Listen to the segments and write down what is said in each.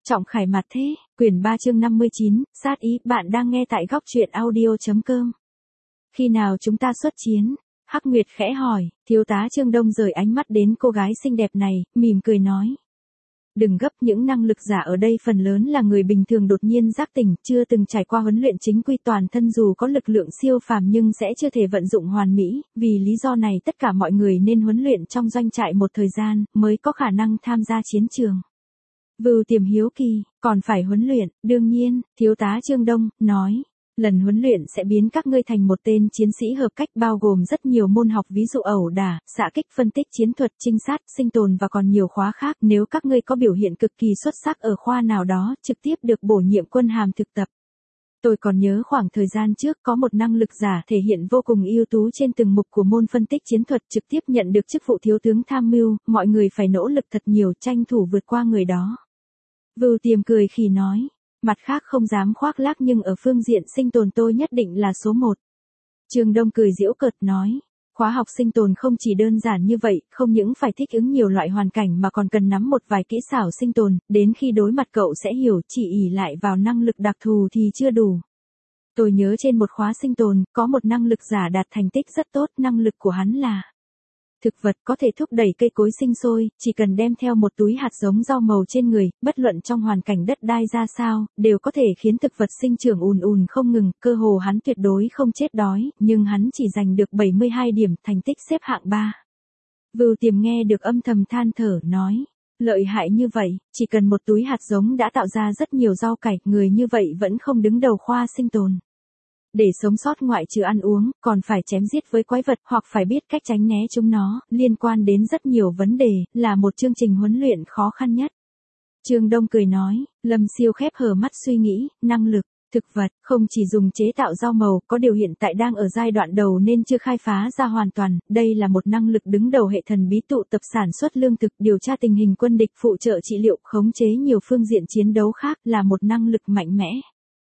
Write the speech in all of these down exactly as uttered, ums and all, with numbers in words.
Trọng khải mặt thế, quyển ba chương năm mươi chín, sát ý, bạn đang nghe tại góc truyện audio.com. Khi nào chúng ta xuất chiến? Hắc Nguyệt khẽ hỏi, thiếu tá Trương Đông rời ánh mắt đến cô gái xinh đẹp này, mỉm cười nói. Đừng gấp, những năng lực giả ở đây phần lớn là người bình thường đột nhiên giác tỉnh, chưa từng trải qua huấn luyện chính quy, toàn thân dù có lực lượng siêu phàm nhưng sẽ chưa thể vận dụng hoàn mỹ, vì lý do này tất cả mọi người nên huấn luyện trong doanh trại một thời gian, mới có khả năng tham gia chiến trường. Vưu Tiềm hiếu kỳ, còn phải huấn luyện, đương nhiên, thiếu tá Trương Đông, nói. Lần huấn luyện sẽ biến các ngươi thành một tên chiến sĩ hợp cách, bao gồm rất nhiều môn học, ví dụ ẩu đả, xạ kích, phân tích chiến thuật, trinh sát, sinh tồn và còn nhiều khóa khác. Nếu các ngươi có biểu hiện cực kỳ xuất sắc ở khoa nào đó, trực tiếp được bổ nhiệm quân hàm thực tập. Tôi còn nhớ khoảng thời gian trước có một năng lực giả thể hiện vô cùng ưu tú trên từng mục của môn phân tích chiến thuật, trực tiếp nhận được chức vụ thiếu tướng tham mưu, mọi người phải nỗ lực thật nhiều tranh thủ vượt qua người đó. Vưu Tiềm cười khì nói. Mặt khác không dám khoác lác nhưng ở phương diện sinh tồn tôi nhất định là số một. Trương Đông cười giễu cợt nói. Khóa học sinh tồn không chỉ đơn giản như vậy, không những phải thích ứng nhiều loại hoàn cảnh mà còn cần nắm một vài kỹ xảo sinh tồn, đến khi đối mặt cậu sẽ hiểu, chỉ ỷ lại vào năng lực đặc thù thì chưa đủ. Tôi nhớ trên một khóa sinh tồn, có một năng lực giả đạt thành tích rất tốt, năng lực của hắn là thực vật, có thể thúc đẩy cây cối sinh sôi, chỉ cần đem theo một túi hạt giống rau màu trên người, bất luận trong hoàn cảnh đất đai ra sao, đều có thể khiến thực vật sinh trưởng ùn ùn không ngừng, cơ hồ hắn tuyệt đối không chết đói, nhưng hắn chỉ giành được bảy mươi hai điểm, thành tích xếp hạng ba. Vưu Tiềm nghe được âm thầm than thở, nói, lợi hại như vậy, chỉ cần một túi hạt giống đã tạo ra rất nhiều rau cải, người như vậy vẫn không đứng đầu khoa sinh tồn. Để sống sót ngoại trừ ăn uống, còn phải chém giết với quái vật hoặc phải biết cách tránh né chúng nó, liên quan đến rất nhiều vấn đề, là một chương trình huấn luyện khó khăn nhất. Trương Đông cười nói, Lâm Siêu khép hờ mắt suy nghĩ, năng lực, thực vật, không chỉ dùng chế tạo rau màu, có điều hiện tại đang ở giai đoạn đầu nên chưa khai phá ra hoàn toàn, đây là một năng lực đứng đầu hệ thần bí, tụ tập sản xuất lương thực, điều tra tình hình quân địch, phụ trợ trị liệu, khống chế nhiều phương diện chiến đấu khác, là một năng lực mạnh mẽ.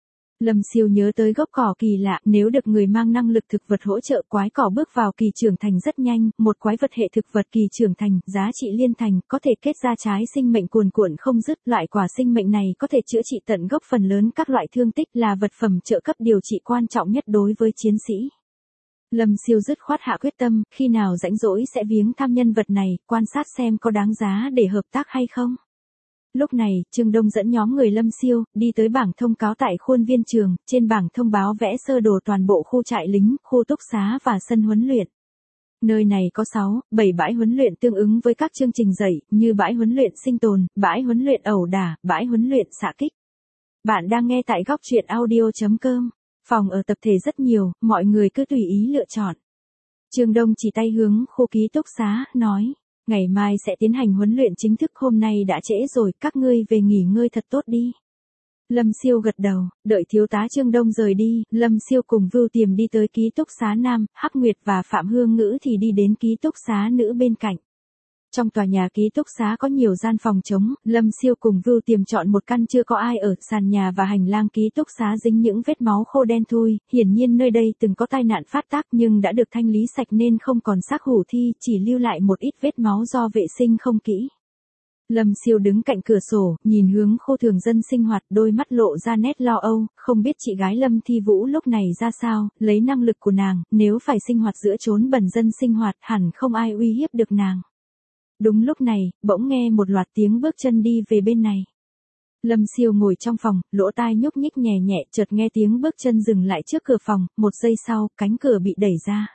Lâm Siêu nhớ tới gốc cỏ kỳ lạ, nếu được người mang năng lực thực vật hỗ trợ, quái cỏ bước vào kỳ trưởng thành rất nhanh, một quái vật hệ thực vật kỳ trưởng thành, giá trị liên thành, có thể kết ra trái sinh mệnh cuồn cuộn không dứt, loại quả sinh mệnh này có thể chữa trị tận gốc phần lớn các loại thương tích, là vật phẩm trợ cấp điều trị quan trọng nhất đối với chiến sĩ. Lâm Siêu dứt khoát hạ quyết tâm, khi nào rãnh rỗi sẽ viếng thăm nhân vật này, quan sát xem có đáng giá để hợp tác hay không. Lúc này, Trương Đông dẫn nhóm người Lâm Siêu, đi tới bảng thông cáo tại khuôn viên trường, trên bảng thông báo vẽ sơ đồ toàn bộ khu trại lính, khu túc xá và sân huấn luyện. Nơi này có sáu, bảy bãi huấn luyện tương ứng với các chương trình dạy, như bãi huấn luyện sinh tồn, bãi huấn luyện ẩu đả, bãi huấn luyện xạ kích. Bạn đang nghe tại góc truyện audio.com. Phòng ở tập thể rất nhiều, mọi người cứ tùy ý lựa chọn. Trương Đông chỉ tay hướng khu ký túc xá, nói. Ngày mai sẽ tiến hành huấn luyện chính thức, hôm nay đã trễ rồi, các ngươi về nghỉ ngơi thật tốt đi. Lâm Siêu gật đầu, đợi thiếu tá Trương Đông rời đi, Lâm Siêu cùng Vưu Tiềm đi tới ký túc xá nam, Hắc Nguyệt và Phạm Hương Ngữ thì đi đến ký túc xá nữ bên cạnh. Trong tòa nhà ký túc xá có nhiều gian phòng trống, Lâm Siêu cùng Vưu Tiềm chọn một căn chưa có ai ở, sàn nhà và hành lang ký túc xá dính những vết máu khô đen thui, hiển nhiên nơi đây từng có tai nạn phát tác nhưng đã được thanh lý sạch nên không còn xác hủ thi, chỉ lưu lại một ít vết máu do vệ sinh không kỹ. Lâm Siêu đứng cạnh cửa sổ, nhìn hướng khu thường dân sinh hoạt, đôi mắt lộ ra nét lo âu, không biết chị gái Lâm Thi Vũ lúc này ra sao, lấy năng lực của nàng, nếu phải sinh hoạt giữa chốn bần dân sinh hoạt, hẳn không ai uy hiếp được nàng. Đúng lúc này, bỗng nghe một loạt tiếng bước chân đi về bên này. Lâm Siêu ngồi trong phòng, lỗ tai nhúc nhích nhẹ nhẹ, chợt nghe tiếng bước chân dừng lại trước cửa phòng, một giây sau, cánh cửa bị đẩy ra.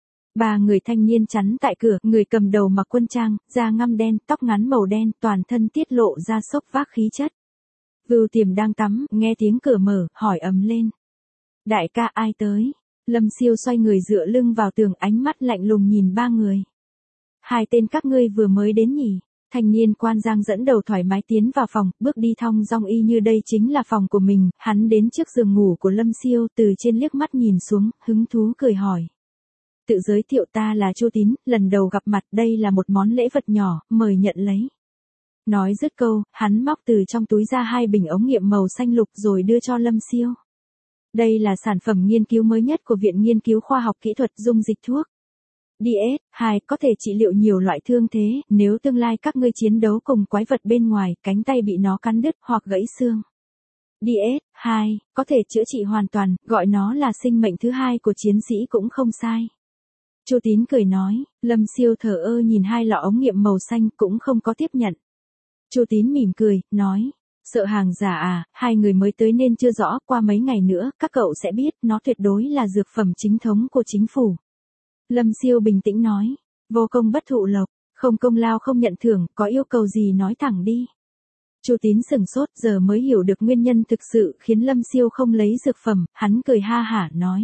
Ba người thanh niên chắn tại cửa, người cầm đầu mặc quân trang, da ngăm đen, tóc ngắn màu đen, toàn thân tiết lộ ra sốc vác khí chất. Vưu Tiềm đang tắm, nghe tiếng cửa mở, hỏi ầm lên. Đại ca, ai tới? Lâm Siêu xoay người dựa lưng vào tường, ánh mắt lạnh lùng nhìn ba người. Hai tên các ngươi vừa mới đến nhỉ? Thanh niên quan giang dẫn đầu thoải mái tiến vào phòng, bước đi thong dong y như đây chính là phòng của mình, hắn đến trước giường ngủ của Lâm Siêu, từ trên liếc mắt nhìn xuống, hứng thú cười hỏi. Tự giới thiệu, ta là Chu Tín, lần đầu gặp mặt, đây là một món lễ vật nhỏ, mời nhận lấy. Nói dứt câu, hắn móc từ trong túi ra hai bình ống nghiệm màu xanh lục rồi đưa cho Lâm Siêu. Đây là sản phẩm nghiên cứu mới nhất của Viện Nghiên cứu Khoa học Kỹ thuật dung dịch thuốc. D S hai có thể trị liệu nhiều loại thương thế, nếu tương lai các ngươi chiến đấu cùng quái vật bên ngoài, cánh tay bị nó cắn đứt hoặc gãy xương. D S hai có thể chữa trị hoàn toàn, gọi nó là sinh mệnh thứ hai của chiến sĩ cũng không sai. Chu Tín cười nói, Lâm Siêu thờ ơ nhìn hai lọ ống nghiệm màu xanh cũng không có tiếp nhận. Chu Tín mỉm cười, nói, sợ hàng giả à, hai người mới tới nên chưa rõ, qua mấy ngày nữa, các cậu sẽ biết, nó tuyệt đối là dược phẩm chính thống của chính phủ. Lâm Siêu bình tĩnh nói, vô công bất thụ lộc, không công lao không nhận thưởng, có yêu cầu gì nói thẳng đi. Chu Tín sửng sốt, giờ mới hiểu được nguyên nhân thực sự khiến Lâm Siêu không lấy dược phẩm, hắn cười ha hả nói.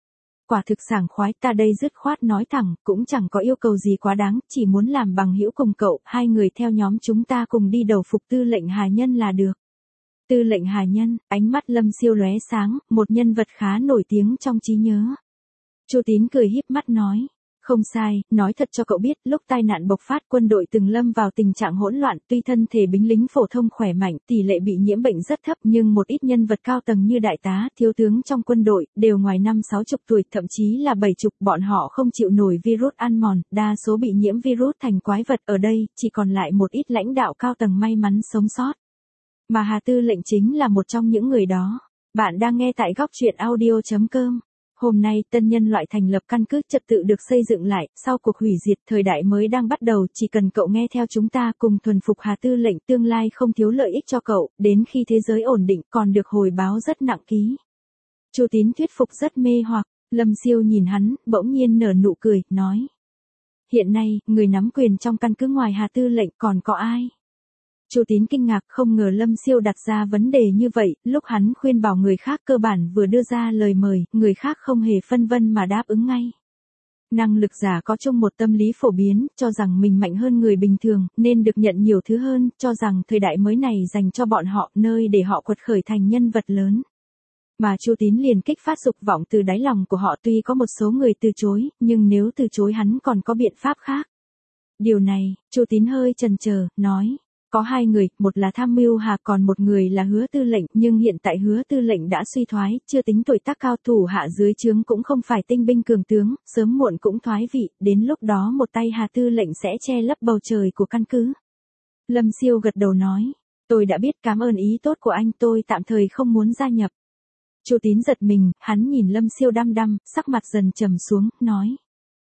Quả thực sảng khoái, ta đây dứt khoát nói thẳng, cũng chẳng có yêu cầu gì quá đáng, chỉ muốn làm bằng hữu cùng cậu, hai người theo nhóm chúng ta cùng đi đầu phục tư lệnh Hà Nhân là được. Tư lệnh Hà Nhân, ánh mắt Lâm Siêu lóe sáng, một nhân vật khá nổi tiếng trong trí nhớ. Chu Tín cười híp mắt nói, không sai, nói thật cho cậu biết, lúc tai nạn bộc phát quân đội từng lâm vào tình trạng hỗn loạn, tuy thân thể binh lính phổ thông khỏe mạnh, tỷ lệ bị nhiễm bệnh rất thấp nhưng một ít nhân vật cao tầng như đại tá, thiếu tướng trong quân đội, đều ngoài năm sáu chục tuổi, thậm chí là bảy chục, bọn họ không chịu nổi virus ăn mòn, đa số bị nhiễm virus thành quái vật, ở đây, chỉ còn lại một ít lãnh đạo cao tầng may mắn sống sót. Mà Hà Tư lệnh chính là một trong những người đó. Bạn đang nghe tại góc truyện audio chấm com. Hôm nay, tân nhân loại thành lập căn cứ trật tự được xây dựng lại, sau cuộc hủy diệt, thời đại mới đang bắt đầu, chỉ cần cậu nghe theo chúng ta cùng thuần phục Hà Tư lệnh, tương lai không thiếu lợi ích cho cậu, đến khi thế giới ổn định còn được hồi báo rất nặng ký. Chu Tín thuyết phục rất mê hoặc, Lâm Siêu nhìn hắn, bỗng nhiên nở nụ cười, nói. Hiện nay, người nắm quyền trong căn cứ ngoài Hà Tư lệnh còn có ai? Chu Tín kinh ngạc, không ngờ Lâm Siêu đặt ra vấn đề như vậy, lúc hắn khuyên bảo người khác cơ bản vừa đưa ra lời mời, người khác không hề phân vân mà đáp ứng ngay. Năng lực giả có chung một tâm lý phổ biến, cho rằng mình mạnh hơn người bình thường, nên được nhận nhiều thứ hơn, cho rằng thời đại mới này dành cho bọn họ, nơi để họ quật khởi thành nhân vật lớn. Mà Chu Tín liền kích phát dục vọng từ đáy lòng của họ, tuy có một số người từ chối, nhưng nếu từ chối hắn còn có biện pháp khác. Điều này, Chu Tín hơi chần chờ, nói. Có hai người, một là Tham Mưu Hà còn một người là Hứa Tư lệnh, nhưng hiện tại Hứa Tư lệnh đã suy thoái, chưa tính tuổi tác cao, thủ hạ dưới trướng cũng không phải tinh binh cường tướng, sớm muộn cũng thoái vị, đến lúc đó một tay Hà Tư lệnh sẽ che lấp bầu trời của căn cứ. Lâm Siêu gật đầu nói, tôi đã biết, cảm ơn ý tốt của anh, tôi tạm thời không muốn gia nhập. Chu Tín giật mình, hắn nhìn Lâm Siêu đăm đăm, sắc mặt dần trầm xuống, nói.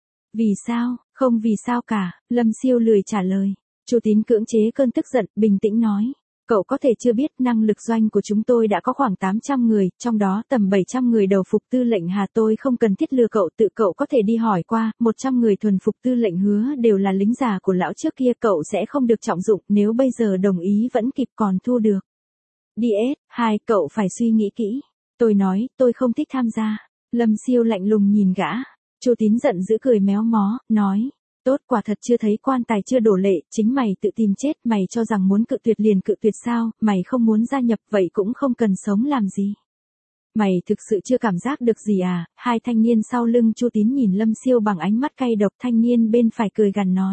Vì sao, không vì sao cả, Lâm Siêu lười trả lời. Chu Tín cưỡng chế cơn tức giận, bình tĩnh nói, cậu có thể chưa biết năng lực doanh của chúng tôi đã có khoảng tám trăm người, trong đó tầm bảy trăm người đầu phục tư lệnh Hà, tôi không cần thiết lừa cậu, tự cậu có thể đi hỏi qua, một trăm người thuần phục tư lệnh Hứa đều là lính già của lão trước kia, cậu sẽ không được trọng dụng, nếu bây giờ đồng ý vẫn kịp còn thu được. D S hai cậu phải suy nghĩ kỹ. Tôi nói, tôi không thích tham gia. Lâm Siêu lạnh lùng nhìn gã. Chu Tín giận dữ cười méo mó, nói. Tốt, quả thật chưa thấy quan tài chưa đổ lệ, chính mày tự tìm chết, mày cho rằng muốn cự tuyệt liền cự tuyệt sao, mày không muốn gia nhập vậy cũng không cần sống làm gì. Mày thực sự chưa cảm giác được gì à? Hai thanh niên sau lưng Chu Tín nhìn Lâm Siêu bằng ánh mắt cay độc, thanh niên bên phải cười gằn nói.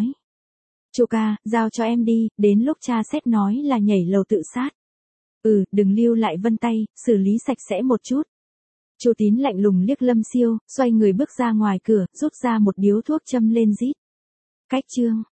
Chu ca, giao cho em đi, đến lúc cha xét nói là nhảy lầu tự sát. Ừ, đừng lưu lại vân tay, xử lý sạch sẽ một chút. Chu Tín lạnh lùng liếc Lâm Siêu, xoay người bước ra ngoài cửa, rút ra một điếu thuốc châm lên rít. Cách chương